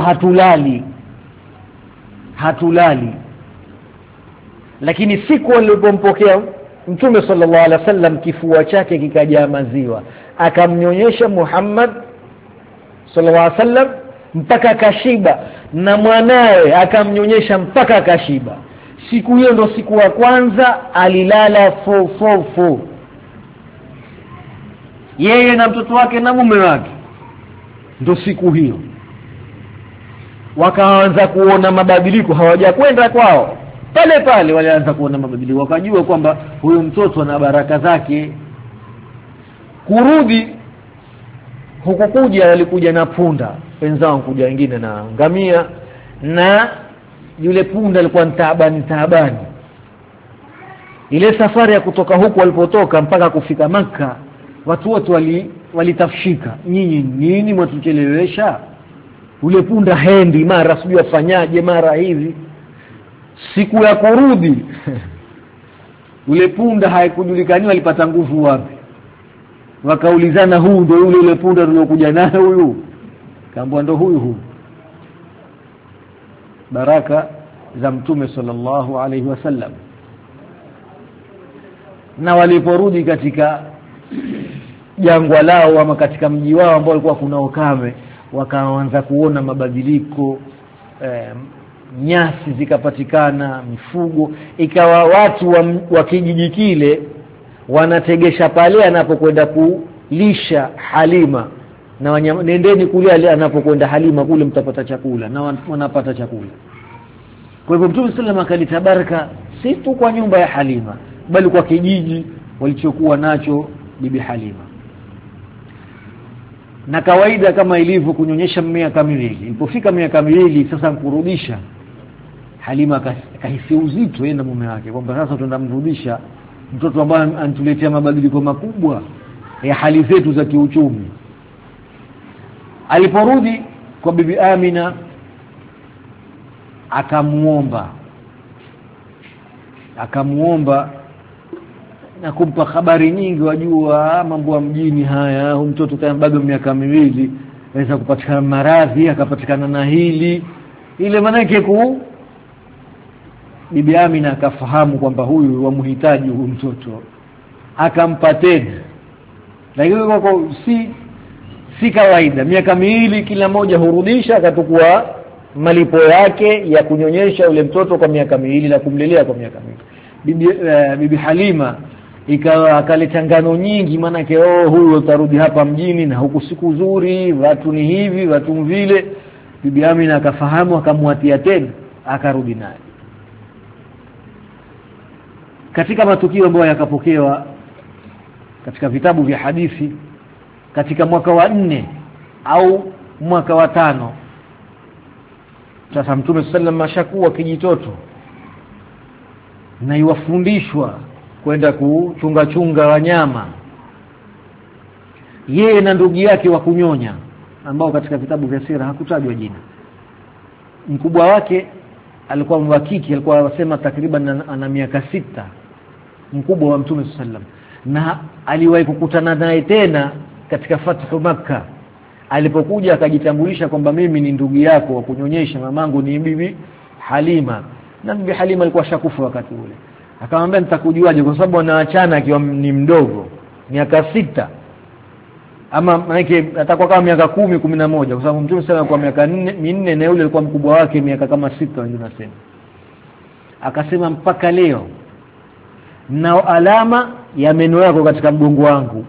hatulali. Lakini siku alipompokea Mtume sallallahu alaihi wasallam, kifua chake kikajaa maziwa, akamnyonyesha Muhammad sallallahu alaihi wasallam mpaka kashiba, na mwanawe akamnyonyesha mpaka kashiba. Siku hiyo ndo siku ya kwanza alilala fofofo, yeye na mtoto wake na mume wake. Ndo siku hiyo wakaanza kuona mabadiliko, hawajakwenda kwao, pale pale walianza kuona mabadiliko, wakajua kwamba huyu mtoto ana baraka zake. Kurudi hukukuja, walikuja na punda wenzao, kuja wengine na ngamia, na yule punda alikuwa taabani. Ile safari ya kutoka huku walipotoka mpaka kufika Makka, watu wote walitafshika, nyinyi nini mwatuchelewesha? Ule punda hendi, mara sijui afanyaje, mara hivi. Siku ya kurudi ule punda haikujulikani walipata nguvu wapi. Wakaulizana, huu ndio ule punda tuliokuja naye huyu? Kaambwa ndo huyu. Baraka za Mtume sallallahu alaihi wasallam. Na waliporudi katika jangwa lao ama katika mji wao ambao ulikuwa kuna ukame, wakaanza kuona mabadiliko, nyasi zikapatikana, mifugo, ikawa watu wa kijiji kile wanategesha pale anapokwenda kulisha Halima, na nendeni kule anapokwenda Halima kule mtapata chakula, na wanapata chakula. Kwa hivyo Mtume sallallahu akaleta baraka si tu kwa nyumba ya Halima bali kwa kijiji walichokuwa nacho bibi Halima. Na kawaida kama ilivyo kunyonyesha miaka miwili, ilipofika miaka miwili sasa kurudisha, Halima kahisi uzito yeye na mume wake kwamba sasa tunamrudisha mtoto ambaye anatuletea mabadiliko makubwa ya hali zetu za kiuchumi. Aliporudi kwa bibi Amina akamuomba na kumpa habari nyingi, wajua mambo ya mjini haya, mtoto kama bado miaka miwili anaweza kupatikana maradhi, akapatikana na hili ile, manake bibi Amina akafahamu kwamba huyu wamhitaji huyu mtoto, akampa tena. Lakini kwa si kawaida, miaka miwili kila moja hurudisha, akatukua malipo yake ya kunyonyesha ule mtoto kwa miaka miwili na kumlelea kwa miaka miwili. Bibi Halima ikawa akaleta ngano nyingi, manake huyu utarudi hapa mjini na huku siku nzuri, watu ni hivi watu vile. Bibi Amina akafahamu, akamwatia tena, akarudi naye. Katika matukio ambayo yakapokewa katika vitabu vya hadithi, katika mwaka wa 4 au mwaka wa 5, sasa Mtume sallallahu mashakuwa kijitoto na iwafundishwa kwenda kuchunga wanyama, yeye na ndugu yake wa kunyonya ambao katika vitabu vya sira hakutajwa jina. Mkubwa wake alikuwa mwakiki, alikuwa wasema takriban ana miaka 6, mkubwa wa Mtume sallallahu, na aliwahi kukutana naye tena katika Fathu Makkah. Alipokuja akajitambulisha kwamba mimi ni ndugu yako wa kunyonyesha, mamangu ni bibi Halima, na bibi Halima alikuwa shakufa wakati ule. Akamwambia nitakujuaje, kwa sababu anaachana akiwa ni mdogo, miaka 6, ama maana atakuwa kama miaka 10 11, kwa sababu Mtume sallallahu kwa miaka 4 na yule alikuwa mkubwa wake miaka kama 6 wengine nasema. Akasema mpaka leo na alama ya meno yako katika mgongo wangu.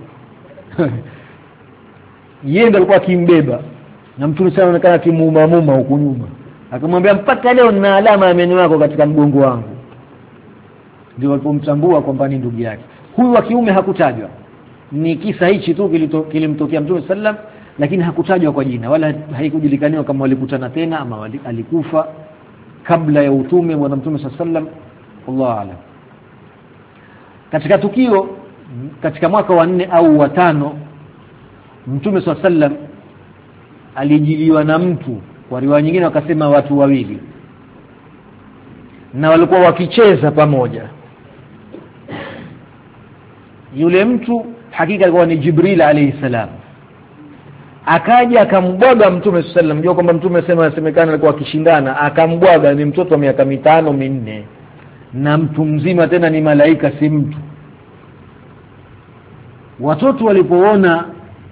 Yeye ndiye alikuwa akimbeba na Mtume sallallahu anaonekana kimuuma huko nyuma. Akamwambia mpaka leo na alama ya meno yako katika mgongo wangu. Ndio walipomtambua kwamba ni ndugu yake. Huyu wa kiume hakutajwa. Ni kisa hichi tu kilimtokea Mtume sallallahu, lakini hakutajwa kwa jina wala haikujulikaniwa kama walikutana tena ama alikufa kabla ya utume wa Mtume sallallahu. Allahu a'lam. Katika tukio katika mwaka wa 4 au wa 5, Mtume sallallahu alijiliwa na mtu, kwa riwaya nyingine wakasema watu wawili, na walikuwa wakicheza pamoja. Yule mtu hakika alikuwa ni Jibril alayhi salam. Akaja akambwaga Mtume sallallahu, mjua kwamba Mtume asemekana alikuwa akishindana, akambwaga. Ni mtoto wa miaka 5 4, na mtu mzima tena, ni malaika si mtu. Watoto walipoona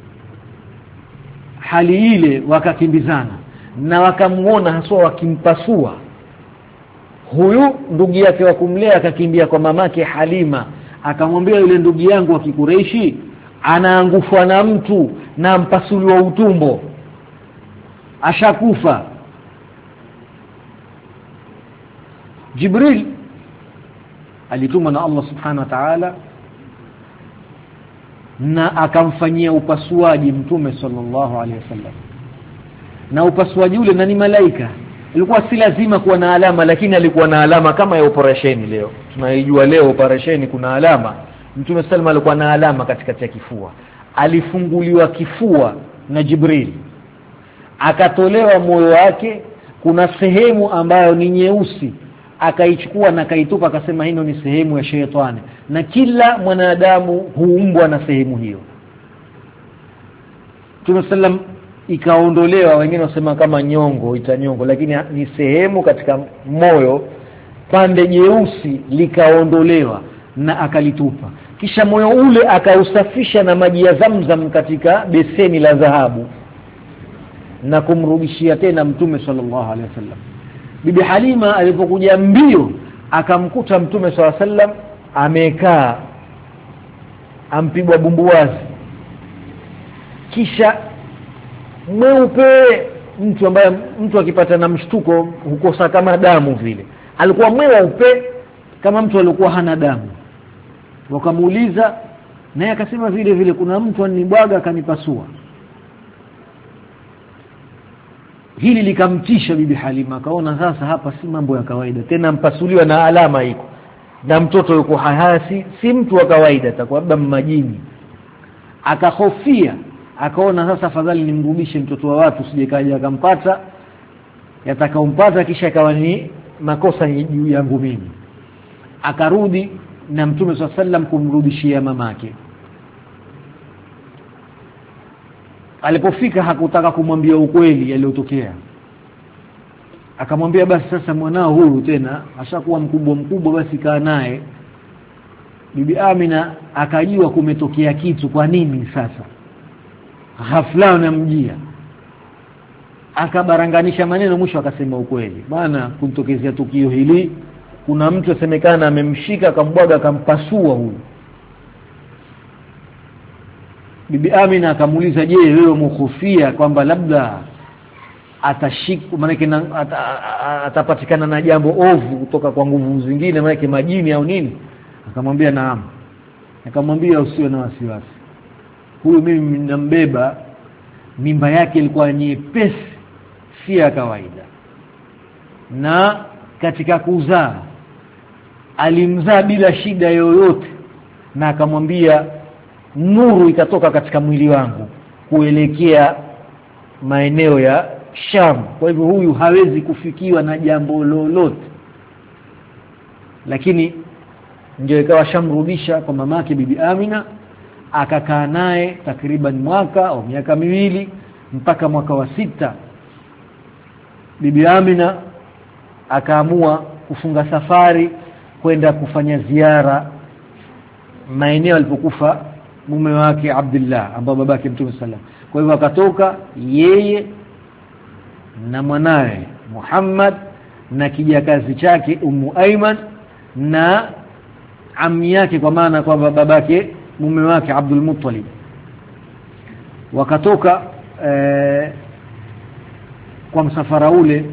hali ile wakakimbizana na wakamuona haswa wakimpasua. Huyu ndugu yake wa kumlea akakimbia kwa mamake Halima, akamwambia yule ndugu yangu wa Kikureishi anaangufwa na mtu na mpasuliwa utumbo, ashakufa. Jibril alitumwa na Allah subhanahu wa ta'ala na akamfanyia upasuaji Mtume sallallahu alaihi wasallam. Na upasuaji ule na ni malaika, ilikuwa si lazima kuwa na alama, lakini alikuwa na alama kama ya operation leo. Tunaijua leo operation kuna alama. Mtume sallallahu alikuwa na alama katikati ya kifua. Alifunguliwa kifua na Jibril, akatolewa moyo wake, kuna sehemu ambayo ni nyeusi, akaichukua na kaitupa, akasema hino ni sehemu ya shetani, na kila mwanadamu huumbwa na sehemu hiyo. Mtume sallam ikaondolewa, wengine wasema kama nyongo, itanyongo, lakini ni sehemu katika moyo, pande jeusi likaondolewa na akalitupa. Kisha moyo ule akausafisha na maji ya Zamzam katika beseni la dhahabu na kumrudishia tena Mtume sallallahu alaihi wasallam. Bibi Halima alipokuja mbio akamkuta Mtume SAW amekaa ampigwa bumbuwazi, kisha mweupe, mtu akipata na mshtuko hukosa kama damu vile, alikuwa mweupe kama mtu alikuwa hana damu. Wakamuuliza naye akasema vile vile kuna mtu anibwaga akanipasua. Hili likamtisha Bibi Halima, akaona sasa hapa si mambo ya kawaida tena, mpasuliwa na alama iko na mtoto yuko hahasi, si mtu wa kawaida, atakuwa labda majini. Akahofia, akaona sasa afadhali nimrudishe mtoto wa watu, sije kaja akampata yatakaompata kisha ikawa ni makosa juu yangu mimi. Akarudi na Mtume SAW kumrudishia mamake. Alipofika hakutaka kumwambia ukweli yaliyotokea, akamwambia basi sasa mwanao huyu tena ashakuwa mkubwa, basi kaa naye. Bibi Amina akajua kumetokea kitu, kwa nini sasa ghafla namjia. Akabaranganisha maneno, mwisho akasema ukweli, bwana kunitokezea tukio hili, kuna mtu asemekana amemshika akambwaga akampasua huyu. Bibi Amina akamuuliza, je, wewe mkhofia kwamba labda atashikwa, maana atapatikana na jambo ovu kutoka kwa nguvu zingine, maana majini au nini? Akamwambia naam. Akamwambia usiwe na wasiwasi, huyu mimi ninambeba, mimba yake ilikuwa nyepesi, si ya kawaida, na katika kuzaa alimzaa bila shida yoyote. Na akamwambia nuru ikatoka katika mwili wangu kuelekea maeneo ya Sham, kwa hivyo huyu hawezi kufikiwa na jambo lolote. Lakini ndio ikawa shamrudisha kwa mamake Bibi Amina, akakaa naye takriban mwaka au miaka miwili mpaka mwaka wa 6. Bibi Amina akaamua kufunga safari kwenda kufanya ziara maeneo alipokufa mume wake Abdullah, ambaye babake Mtume sallam. Kwa hivyo akatoka yeye na mwanae Muhammad na kijakazi chake Ummu Aiman na ammi yake, kwa maana kwamba babake mume wake Abdul Muttalib. Wakatoka kwa msafara ule.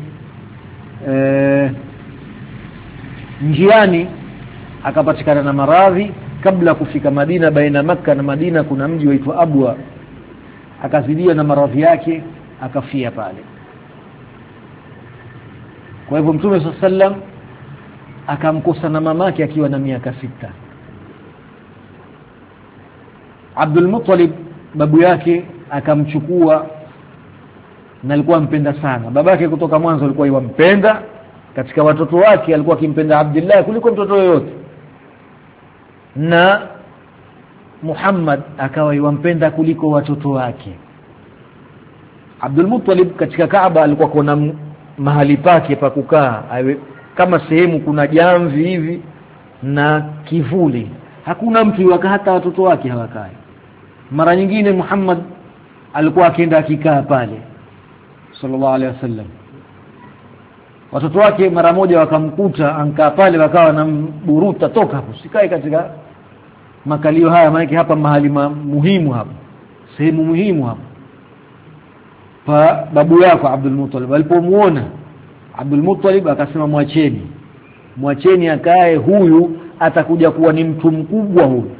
Njiani akapatikana na maradhi. Kabla kufika Madina, baina Makka na Madina kuna mji waitwa Abwa, akazidiwa na maradhi yake akafia pale. Kwa hivyo Mtume sallam akamkosa na mamake akiwa na miaka 6. Abdul Muttalib babu yake akamchukua, na alikuwa mpenda sana babake. Kutoka mwanzo alikuwa yampenda, katika watoto wake alikuwa akimpenda Abdullah kuliko mtoto yoyote, na Muhammad akawa yampenda kuliko watoto wake. Abdul Muttalib katika Kaaba alikuwa kuna mahali pake pa kukaa, kama sehemu kuna jamvi hivi na kivuli, hakuna mtu yuka, hata watoto wake hawakai. Mara nyingine Muhammad alikuwa akienda akikaa pale sallallahu alaihi wasallam. Watoto wake mara moja wakamkuta ankaa pale, wakawa na buruta, toka hapo, sikae katika makalio haya, maana hapa mahali muhimu, hapa sehemu muhimu hapa pa babu yako Abdul Muttalib. Alipomuona Abdul Muttalib akasema mwacheni akae, huyu atakuja kuwa ni mtu mkubwa huyu.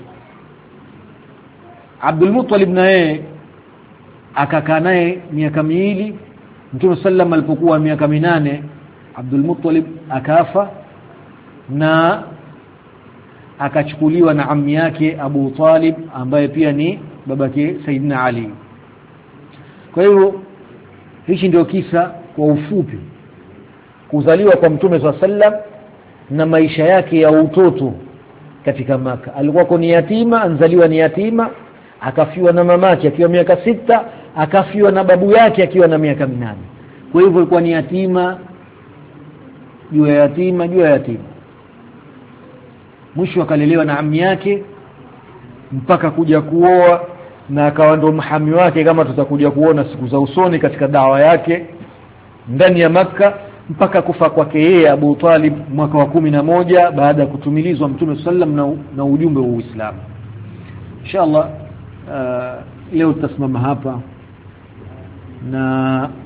Abdul Muttalib naye akakaa naye miaka miwili. Mtume sallam alipokuwa miaka 8 Abdul Muttalib akafa na akachukuliwa na ammi yake Abu Talib, ambaye pia ni babake Saidina Ali. Kwa hivyo hichi ndio kisa kwa ufupi, kuzaliwa kwa Mtume sallam na maisha yake ya utoto katika Maka. Alikuwa ni yatima, anzaliwa ni yatima, akafiwa na mamake akiwa miaka 6, akafiwa na babu yake akiwa na miaka 8. Kwa hivyo alikuwa ni yatima juu ya yatima juu ya yatima. Mwisho akalelewa na ammi yake mpaka kuja kuoa, na akawa ndo mhami wake, kama tutakuja kuona siku za usoni katika dawa yake ndani ya Makka. mpaka kufa kwake yeye Abu Talib mwaka wa 11 baada ya kutumilizwa Mtume sallam na ujumbe wa Uislamu. Inshallah leo tutasimama hapa na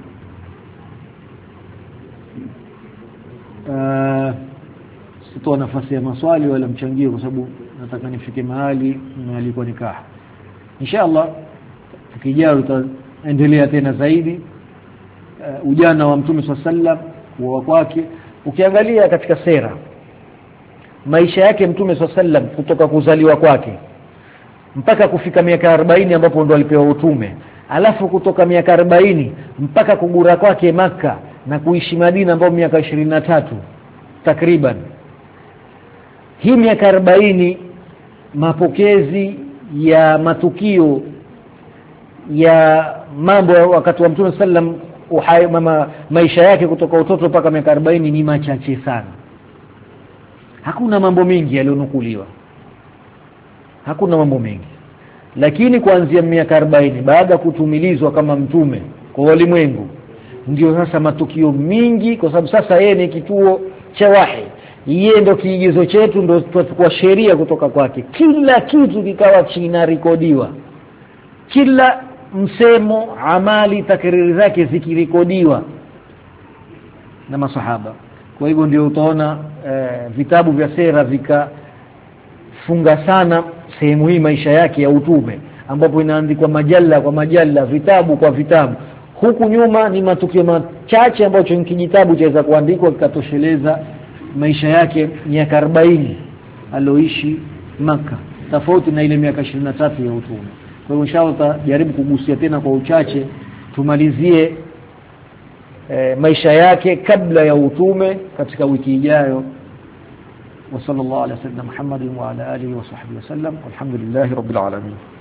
sitoa nafasi ya maswali wala mchangio kwa sababu nataka nifike mahali na alikuwa nikaha. Inshallah tukijao tutaendelea tena zaidi ujana wa Mtume sallam wa kwake. Ukiangalia katika sera maisha yake Mtume sallam kutoka kuzaliwa kwake mpaka kufika miaka 40 ambapo ndo alipewa utume, alafu kutoka miaka 40 mpaka kugura kwake Makka na kuishi Madina ambapo miaka 23 takriban. Hii miaka 40 mapokezi ya matukio ya mambo wakati wa Mtume sallam maisha yake kutoka utoto mpaka miaka 40 ni machache sana. Hakuna mambo mengi yalionukuliwa, hakuna mambo mengi. Lakini kuanzia miaka 40 baada kutumilizwa kama mtume kwa walimwengu ndio sasa matukio mingi, kwa sababu sasa yeye ni kituo cha wahi, yeye ndio kiigizo chetu, ndio tutachukua sheria kutoka kwake. Kila kitu kikawa kinarekodiwa, kila msemo, amali, takriri zake zikirekodiwa na masahaba. Kwa hivyo ndio utaona vitabu vya sera vikafunga sana sehemu hii maisha yake ya utume, ambapo inaandikwa majalla kwa majalla, vitabu kwa vitabu. Huku nyuma ni matukio machache ambacho ni kijitabu chaweza kuandikwa kikatosheleza maisha yake miaka 40 aloishi Makka, tofauti na ile miaka 23 ya utume. Kwa hiyo inshallah tutajaribu kugusia tena kwa uchache, tumalizie maisha yake kabla ya utume katika wiki ijayo. Wa sallallahu alaihi wasallam Muhammadin wa ala alihi wa sahbihi wasallam, walhamdulillahi rabbil alamin.